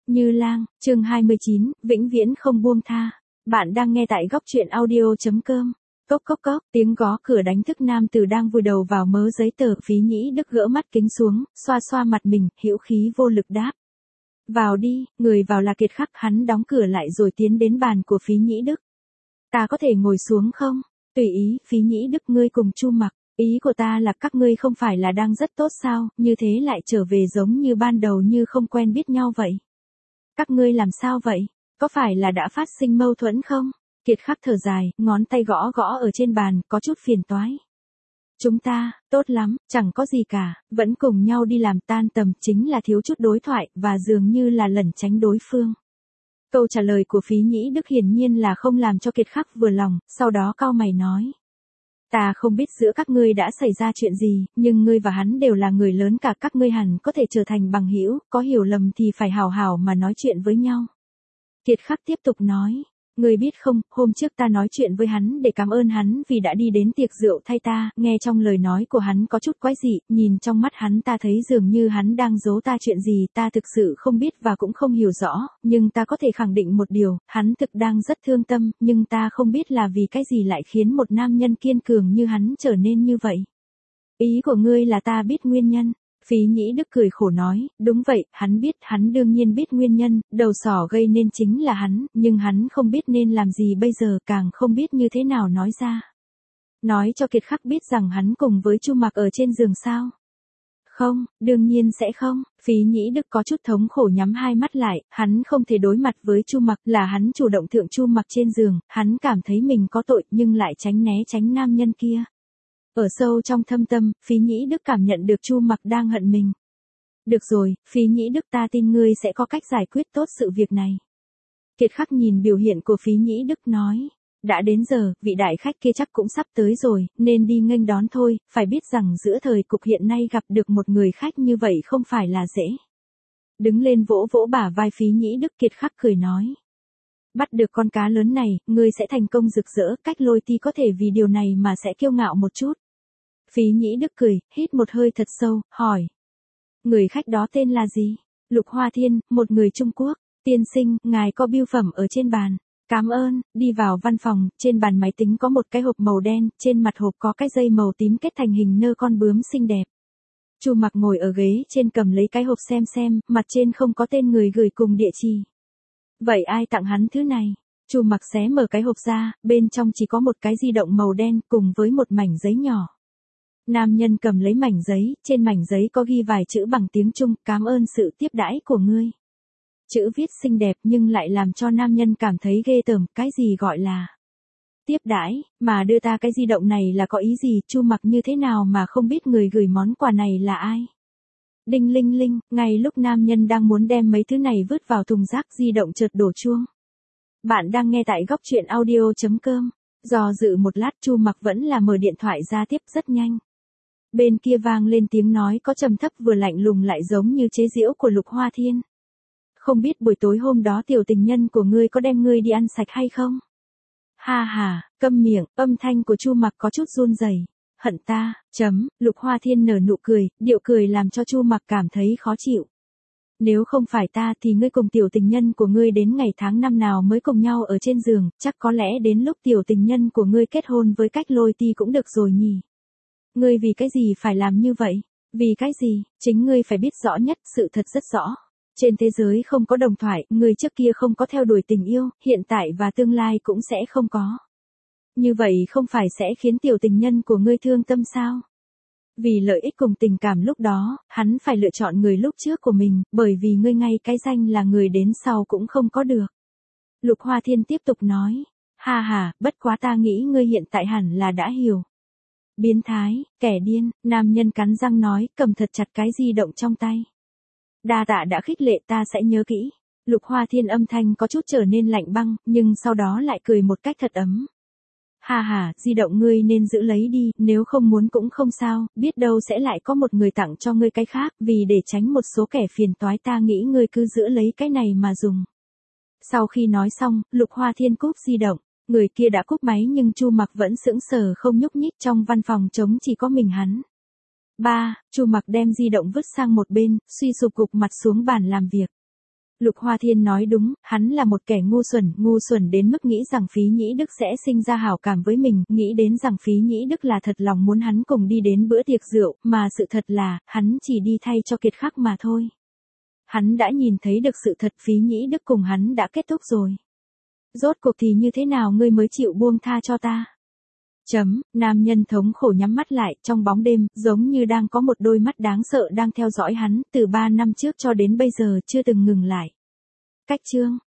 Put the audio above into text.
Như Lang, chương 29, vĩnh viễn không buông tha. Bạn đang nghe tại góc truyện audio.com. Cốc cốc cốc, tiếng gõ cửa đánh thức nam tử đang vùi đầu vào mớ giấy tờ. Phí Nhĩ Đức gỡ mắt kính xuống, xoa xoa mặt mình, hữu khí vô lực đáp. Vào đi, người vào là Kiệt Khắc. Hắn đóng cửa lại rồi tiến đến bàn của Phí Nhĩ Đức. Ta có thể ngồi xuống không? Tùy ý. Phí Nhĩ Đức, ngươi cùng Chu Mặc. Ý của ta là các ngươi không phải là đang rất tốt sao, như thế lại trở về giống như ban đầu như không quen biết nhau vậy. Các ngươi làm sao vậy? Có phải là đã phát sinh mâu thuẫn không? Kiệt Khắc thở dài, ngón tay gõ gõ ở trên bàn, có chút phiền toái. Chúng ta, tốt lắm, chẳng có gì cả, vẫn cùng nhau đi làm, tan tầm, chính là thiếu chút đối thoại, và dường như là lẩn tránh đối phương. Câu trả lời của Phí Nhĩ Đức hiển nhiên là không làm cho Kiệt Khắc vừa lòng, sau đó cau mày nói. Ta không biết giữa các ngươi đã xảy ra chuyện gì, nhưng ngươi và hắn đều là người lớn cả, các ngươi hẳn có thể trở thành bằng hữu, có hiểu lầm thì phải hào hào mà nói chuyện với nhau. Kiệt Khắc tiếp tục nói, ngươi biết không, hôm trước ta nói chuyện với hắn để cảm ơn hắn vì đã đi đến tiệc rượu thay ta, nghe trong lời nói của hắn có chút quái dị, nhìn trong mắt hắn ta thấy dường như hắn đang giấu ta chuyện gì, ta thực sự không biết và cũng không hiểu rõ, nhưng ta có thể khẳng định một điều, hắn thực đang rất thương tâm, nhưng ta không biết là vì cái gì lại khiến một nam nhân kiên cường như hắn trở nên như vậy. Ý của ngươi là ta biết nguyên nhân. Phí Nhĩ Đức cười khổ nói, đúng vậy, hắn biết, hắn đương nhiên biết nguyên nhân, đầu sỏ gây nên chính là hắn, nhưng hắn không biết nên làm gì bây giờ, càng không biết như thế nào nói ra. Nói cho Kiệt Khắc biết rằng hắn cùng với Chu Mặc ở trên giường sao? Không, đương nhiên sẽ không. Phí Nhĩ Đức có chút thống khổ nhắm hai mắt lại, hắn không thể đối mặt với Chu Mặc, là hắn chủ động thượng Chu Mặc trên giường, hắn cảm thấy mình có tội nhưng lại tránh né tránh nam nhân kia. Ở sâu trong thâm tâm, Phí Nhĩ Đức cảm nhận được Chu Mặc đang hận mình. Được rồi, Phí Nhĩ Đức, ta tin ngươi sẽ có cách giải quyết tốt sự việc này. Kiệt Khắc nhìn biểu hiện của Phí Nhĩ Đức nói. Đã đến giờ, vị đại khách kia chắc cũng sắp tới rồi, nên đi nghênh đón thôi, phải biết rằng giữa thời cục hiện nay gặp được một người khách như vậy không phải là dễ. Đứng lên vỗ vỗ bả vai Phí Nhĩ Đức, Kiệt Khắc cười nói. Bắt được con cá lớn này, ngươi sẽ thành công rực rỡ, Cách Lôi Ti có thể vì điều này mà sẽ kiêu ngạo một chút. Phí Nhĩ Đức cười, hít một hơi thật sâu, hỏi. Người khách đó tên là gì? Lục Hoa Thiên, một người Trung Quốc. Tiên sinh, ngài có bưu phẩm ở trên bàn. Cảm ơn. Đi vào văn phòng, trên bàn máy tính có một cái hộp màu đen, trên mặt hộp có cái dây màu tím kết thành hình nơ con bướm xinh đẹp. Chu Mặc ngồi ở ghế trên cầm lấy cái hộp xem, mặt trên không có tên người gửi cùng địa chỉ. Vậy ai tặng hắn thứ này? Chu Mặc xé mở cái hộp ra, bên trong chỉ có một cái di động màu đen cùng với một mảnh giấy nhỏ. Nam nhân cầm lấy mảnh giấy, trên mảnh giấy có ghi vài chữ bằng tiếng Trung, cảm ơn sự tiếp đãi của ngươi. Chữ viết xinh đẹp nhưng lại làm cho nam nhân cảm thấy ghê tởm, cái gì gọi là tiếp đãi, mà đưa ta cái di động này là có ý gì? Chu Mặc như thế nào mà không biết người gửi món quà này là ai? Đinh linh linh, ngay lúc nam nhân đang muốn đem mấy thứ này vứt vào thùng rác, di động chợt đổ chuông. Bạn đang nghe tại góc truyện audio.com. Do dự một lát, Chu Mặc vẫn là mở điện thoại ra tiếp rất nhanh. Bên kia vang lên tiếng nói có trầm thấp vừa lạnh lùng lại giống như chế giễu của Lục Hoa Thiên. Không biết buổi tối hôm đó tiểu tình nhân của ngươi có đem ngươi đi ăn sạch hay không? Ha ha, câm miệng, âm thanh của Chu Mặc có chút run rẩy. Hận ta, Lục Hoa Thiên nở nụ cười, điệu cười làm cho Chu Mặc cảm thấy khó chịu. Nếu không phải ta thì ngươi cùng tiểu tình nhân của ngươi đến ngày tháng năm nào mới cùng nhau ở trên giường, chắc có lẽ đến lúc tiểu tình nhân của ngươi kết hôn với Cách Lôi Ti cũng được rồi nhỉ. Ngươi vì cái gì phải làm như vậy? Vì cái gì? Chính ngươi phải biết rõ nhất, sự thật rất rõ. Trên thế giới không có đồng thoại, ngươi trước kia không có theo đuổi tình yêu, hiện tại và tương lai cũng sẽ không có. Như vậy không phải sẽ khiến tiểu tình nhân của ngươi thương tâm sao? Vì lợi ích cùng tình cảm lúc đó, hắn phải lựa chọn người lúc trước của mình, bởi vì ngươi ngay cái danh là người đến sau cũng không có được. Lục Hoa Thiên tiếp tục nói, ha ha, bất quá ta nghĩ ngươi hiện tại hẳn là đã hiểu. Biến thái, kẻ điên, nam nhân cắn răng nói, cầm thật chặt cái di động trong tay. Đa tạ đã khích lệ, ta sẽ nhớ kỹ. Lục Hoa Thiên âm thanh có chút trở nên lạnh băng, nhưng sau đó lại cười một cách thật ấm. Ha ha, di động ngươi nên giữ lấy đi, nếu không muốn cũng không sao, biết đâu sẽ lại có một người tặng cho ngươi cái khác, vì để tránh một số kẻ phiền toái ta nghĩ ngươi cứ giữ lấy cái này mà dùng. Sau khi nói xong, Lục Hoa Thiên cúp di động, người kia đã cúp máy nhưng Chu Mặc vẫn sững sờ không nhúc nhích, trong văn phòng trống chỉ có mình hắn. Chu Mặc đem di động vứt sang một bên, suy sụp gục mặt xuống bàn làm việc. Lục Hoa Thiên nói đúng, hắn là một kẻ ngu xuẩn đến mức nghĩ rằng Phí Nhĩ Đức sẽ sinh ra hảo cảm với mình, nghĩ đến rằng Phí Nhĩ Đức là thật lòng muốn hắn cùng đi đến bữa tiệc rượu, mà sự thật là, hắn chỉ đi thay cho Kiệt Khắc mà thôi. Hắn đã nhìn thấy được sự thật, Phí Nhĩ Đức cùng hắn đã kết thúc rồi. Rốt cuộc thì như thế nào ngươi mới chịu buông tha cho ta? Nam nhân thống khổ nhắm mắt lại, trong bóng đêm, giống như đang có một đôi mắt đáng sợ đang theo dõi hắn, từ 3 năm trước cho đến bây giờ chưa từng ngừng lại. Cách chương